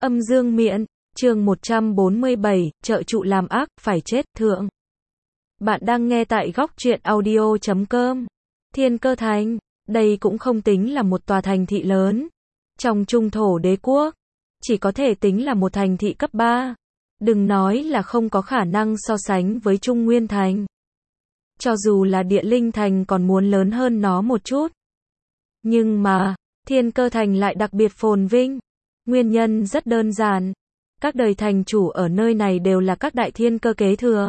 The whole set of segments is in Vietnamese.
Âm dương miện, chương 147, trợ trụ làm ác, phải chết, thượng. Bạn đang nghe tại góc truyện audio.com. Thiên Cơ Thành, đây cũng không tính là một tòa thành thị lớn. Trong Trung Thổ Đế Quốc, chỉ có thể tính là một thành thị cấp 3. Đừng nói là không có khả năng so sánh với Trung Nguyên Thành. Cho dù là Địa Linh Thành còn muốn lớn hơn nó một chút. Nhưng mà, Thiên Cơ Thành lại đặc biệt phồn vinh. Nguyên nhân rất đơn giản. Các đời thành chủ ở nơi này đều là các đại thiên cơ kế thừa.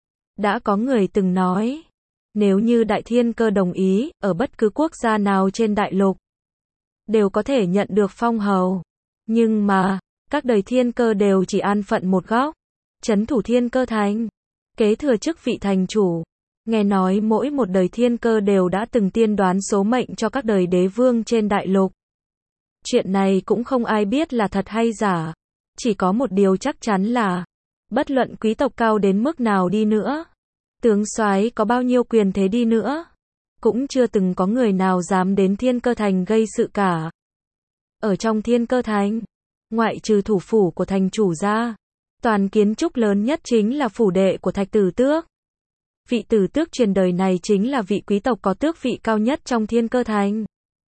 Đã có người từng nói, nếu như đại thiên cơ đồng ý, ở bất cứ quốc gia nào trên đại lục, đều có thể nhận được phong hầu. Nhưng mà, các đời thiên cơ đều chỉ an phận một góc, trấn thủ Thiên Cơ Thành, kế thừa chức vị thành chủ. Nghe nói mỗi một đời thiên cơ đều đã từng tiên đoán số mệnh cho các đời đế vương trên đại lục. Chuyện này cũng không ai biết là thật hay giả. Chỉ có một điều chắc chắn là, bất luận quý tộc cao đến mức nào đi nữa, tướng soái có bao nhiêu quyền thế đi nữa, cũng chưa từng có người nào dám đến Thiên Cơ Thành gây sự cả. Ở trong Thiên Cơ Thành, ngoại trừ thủ phủ của thành chủ ra, toàn kiến trúc lớn nhất chính là phủ đệ của Thạch Tử Tước. Vị tử tước truyền đời này chính là vị quý tộc có tước vị cao nhất trong Thiên Cơ Thành.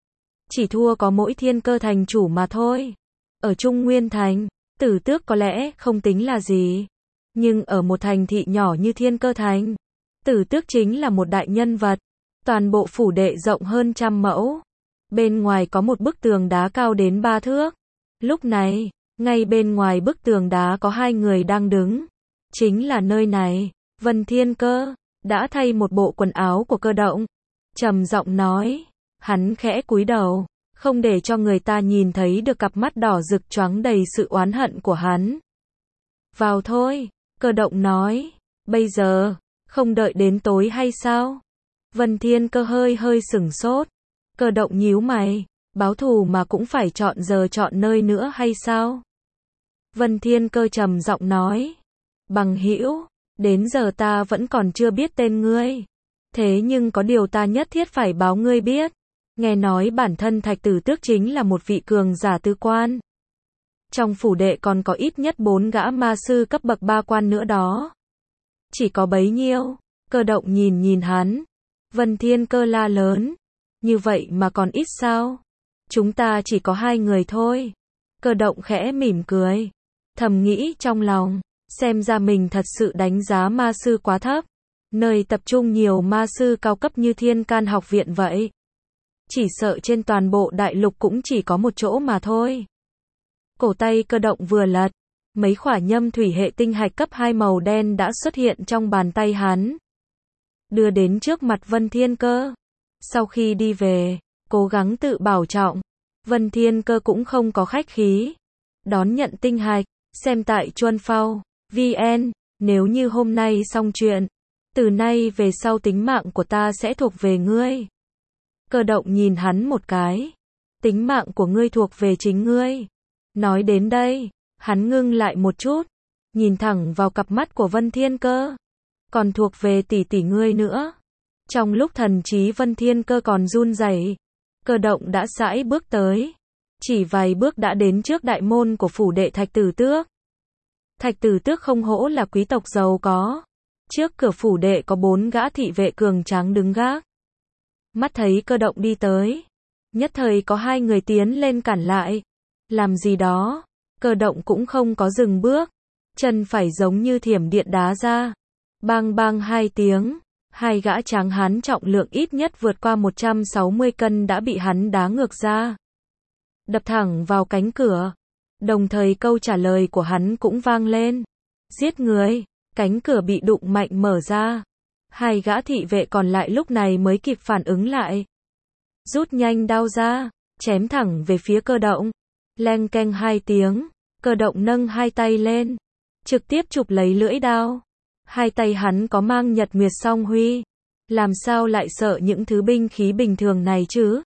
Chỉ thua có mỗi Thiên Cơ Thành chủ mà thôi. Ở Trung Nguyên Thành, tử tước có lẽ không tính là gì. Nhưng ở một thành thị nhỏ như Thiên Cơ Thành, tử tước chính là một đại nhân vật. Toàn bộ phủ đệ rộng hơn 100 mẫu. Bên ngoài có một bức tường đá cao đến 3 thước. Lúc này, ngay bên ngoài bức tường đá có hai người đang đứng. Chính là nơi này, Vân Thiên Cơ, đã thay một bộ quần áo của Cơ Động. Trầm giọng nói, hắn khẽ cúi đầu, không để cho người ta nhìn thấy được cặp mắt đỏ rực choáng đầy sự oán hận của hắn. Vào thôi, Cơ Động nói, bây giờ, không đợi đến tối hay sao? Vân Thiên Cơ hơi sửng sốt. Cơ Động nhíu mày, báo thù mà cũng phải chọn giờ chọn nơi nữa hay sao? Vân Thiên Cơ trầm giọng nói, bằng hữu, đến giờ ta vẫn còn chưa biết tên ngươi. Thế nhưng có điều ta nhất thiết phải báo ngươi biết. Nghe nói bản thân Thạch Tử Tước chính là một vị cường giả tứ quan. Trong phủ đệ còn có ít nhất 4 gã ma sư cấp bậc 3 quan nữa đó. Chỉ có bấy nhiêu. Cơ Động nhìn hắn. Vân Thiên Cơ la lớn. Như vậy mà còn ít sao? Chúng ta chỉ có 2 người thôi. Cơ Động khẽ mỉm cười. Thầm nghĩ trong lòng. Xem ra mình thật sự đánh giá ma sư quá thấp. Nơi tập trung nhiều ma sư cao cấp như Thiên Can học viện vậy. Chỉ sợ trên toàn bộ đại lục cũng chỉ có một chỗ mà thôi. Cổ tay Cơ Động vừa lật, mấy khỏa nhâm thủy hệ tinh hạch cấp 2 màu đen đã xuất hiện trong bàn tay hắn. Đưa đến trước mặt Vân Thiên Cơ. Sau khi đi về, cố gắng tự bảo trọng. Vân Thiên Cơ cũng không có khách khí. Đón nhận tinh hạch, xem tại Chuân Phao VN, nếu như hôm nay xong chuyện, từ nay về sau tính mạng của ta sẽ thuộc về ngươi. Cơ Động nhìn hắn một cái. Tính mạng của ngươi thuộc về chính ngươi. Nói đến đây, hắn ngưng lại một chút, nhìn thẳng vào cặp mắt của Vân Thiên Cơ. Còn thuộc về tỷ tỷ ngươi nữa. Trong lúc thần trí Vân Thiên Cơ còn run rẩy, Cơ Động đã sải bước tới. Chỉ vài bước đã đến trước đại môn của phủ đệ Thạch Tử Tước. Thạch Tử Tước không hổ là quý tộc giàu có. Trước cửa phủ đệ có 4 gã thị vệ cường tráng đứng gác. Mắt thấy Cơ Động đi tới, nhất thời có 2 người tiến lên cản lại. Làm gì đó? Cơ Động cũng không có dừng bước, chân phải giống như thiểm điện đá ra. Bang bang 2 tiếng, 2 gã tráng hán trọng lượng ít nhất vượt qua 160 cân đã bị hắn đá ngược ra. Đập thẳng vào cánh cửa. Đồng thời câu trả lời của hắn cũng vang lên. Giết người. Cánh cửa bị đụng mạnh mở ra. 2 gã thị vệ còn lại lúc này mới kịp phản ứng lại. Rút nhanh đao ra, chém thẳng về phía Cơ Động. Leng keng 2 tiếng, Cơ Động nâng 2 tay lên, trực tiếp chụp lấy lưỡi đao. 2 tay hắn có mang Nhật Nguyệt Song Huy, làm sao lại sợ những thứ binh khí bình thường này chứ?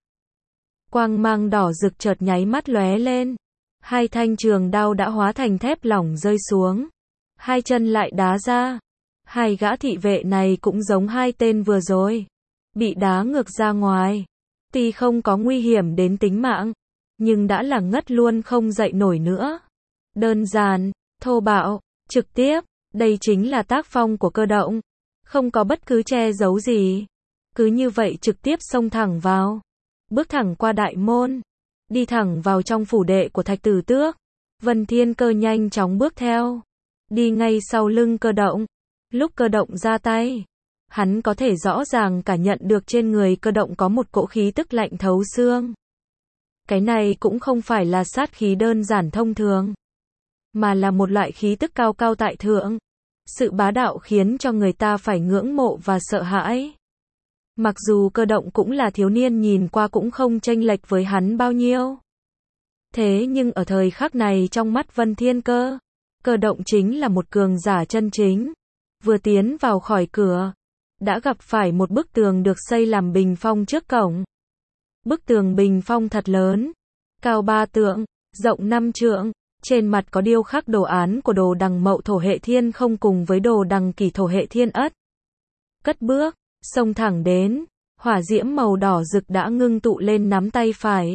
Quang mang đỏ rực chợt nháy mắt lóe lên. 2 thanh trường đao đã hóa thành thép lỏng rơi xuống. 2 chân lại đá ra. 2 gã thị vệ này cũng giống 2 tên vừa rồi, bị đá ngược ra ngoài. Tuy không có nguy hiểm đến tính mạng, nhưng đã là ngất luôn không dậy nổi nữa. Đơn giản, thô bạo, trực tiếp, đây chính là tác phong của Cơ Động. Không có bất cứ che giấu gì. Cứ như vậy trực tiếp xông thẳng vào. Bước thẳng qua đại môn. Đi thẳng vào trong phủ đệ của Thạch Tử Tước. Vân Thiên Cơ nhanh chóng bước theo. Đi ngay sau lưng Cơ Động. Lúc Cơ Động ra tay, hắn có thể rõ ràng cảm nhận được trên người Cơ Động có một cỗ khí tức lạnh thấu xương. Cái này cũng không phải là sát khí đơn giản thông thường, mà là một loại khí tức cao cao tại thượng. Sự bá đạo khiến cho người ta phải ngưỡng mộ và sợ hãi. Mặc dù Cơ Động cũng là thiếu niên nhìn qua cũng không chênh lệch với hắn bao nhiêu. Thế nhưng ở thời khắc này trong mắt Vân Thiên Cơ, Cơ Động chính là một cường giả chân chính. Vừa tiến vào khỏi cửa, đã gặp phải một bức tường được xây làm bình phong trước cổng. Bức tường bình phong thật lớn, cao 3 trượng, rộng 5 trượng, trên mặt có điêu khắc đồ án của đồ đằng mậu thổ hệ thiên không cùng với đồ đằng kỷ thổ hệ thiên ất. Cất bước, xông thẳng đến, hỏa diễm màu đỏ rực đã ngưng tụ lên nắm tay phải.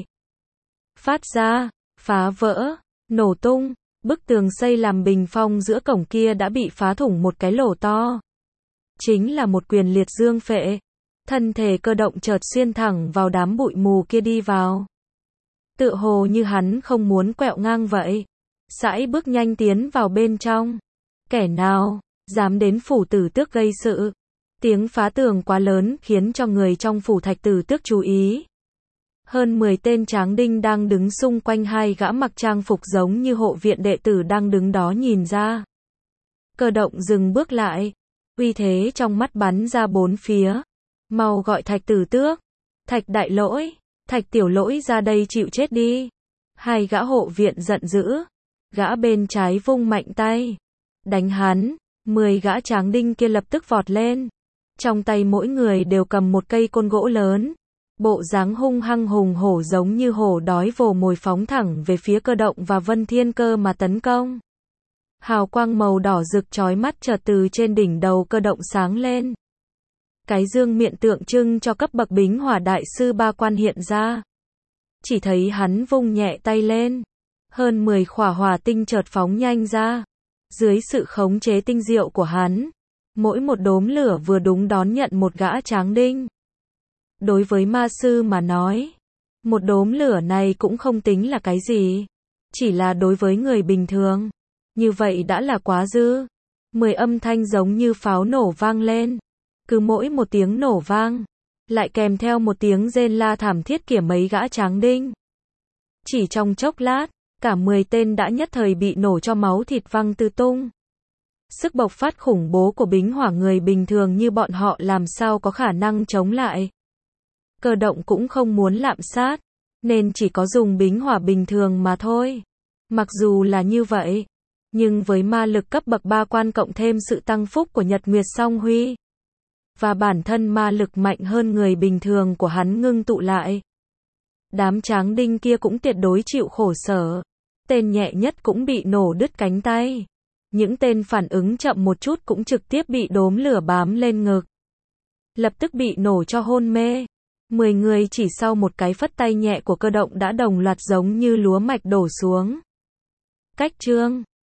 Phát ra, phá vỡ, nổ tung, bức tường xây làm bình phong giữa cổng kia đã bị phá thủng một cái lỗ to. Chính là một quyền liệt dương phệ. Thân thể Cơ Động chợt xuyên thẳng vào đám bụi mù kia đi vào. Tựa hồ như hắn không muốn quẹo ngang vậy. Sải bước nhanh tiến vào bên trong. Kẻ nào dám đến phủ Tử Tước gây sự. Tiếng phá tường quá lớn khiến cho người trong phủ Thạch Tử Tước chú ý. Hơn 10 tên tráng đinh đang đứng xung quanh hai gã mặc trang phục giống như hộ viện đệ tử đang đứng đó nhìn ra. Cơ Động dừng bước lại. Uy thế trong mắt bắn ra bốn phía. Mau gọi Thạch Tử Tước. Thạch đại lỗi, Thạch tiểu lỗi ra đây chịu chết đi. Hai gã hộ viện giận dữ. Gã bên trái vung mạnh tay. Đánh hắn. 10 gã tráng đinh kia lập tức vọt lên. Trong tay mỗi người đều cầm một cây côn gỗ lớn. Bộ dáng hung hăng hùng hổ giống như hổ đói vồ mồi phóng thẳng về phía Cơ Động và Vân Thiên Cơ mà tấn công. Hào quang màu đỏ rực chói mắt chợt từ trên đỉnh đầu Cơ Động sáng lên. Cái dương miện tượng trưng cho cấp bậc bính hỏa đại sư ba quan hiện ra. Chỉ thấy hắn vung nhẹ tay lên. Hơn 10 khỏa hỏa tinh chợt phóng nhanh ra. Dưới sự khống chế tinh diệu của hắn, mỗi một đốm lửa vừa đúng đón nhận một gã tráng đinh. Đối với ma sư mà nói, một đốm lửa này cũng không tính là cái gì. Chỉ là đối với người bình thường, như vậy đã là quá dư. 10 âm thanh giống như pháo nổ vang lên. Cứ mỗi một tiếng nổ vang, lại kèm theo một tiếng rên la thảm thiết của mấy gã tráng đinh. Chỉ trong chốc lát, cả 10 tên đã nhất thời bị nổ cho máu thịt văng tứ tung. Sức bộc phát khủng bố của bính hỏa người bình thường như bọn họ làm sao có khả năng chống lại. Cơ Động cũng không muốn lạm sát, nên chỉ có dùng bính hỏa bình thường mà thôi. Mặc dù là như vậy, nhưng với ma lực cấp bậc 3 quan cộng thêm sự tăng phúc của Nhật Nguyệt Song Huy, và bản thân ma lực mạnh hơn người bình thường của hắn ngưng tụ lại. Đám tráng đinh kia cũng tuyệt đối chịu khổ sở. Tên nhẹ nhất cũng bị nổ đứt cánh tay. Những tên phản ứng chậm một chút cũng trực tiếp bị đốm lửa bám lên ngực. Lập tức bị nổ cho hôn mê. 10 người chỉ sau một cái phất tay nhẹ của Cơ Động đã đồng loạt giống như lúa mạch đổ xuống. Cách chương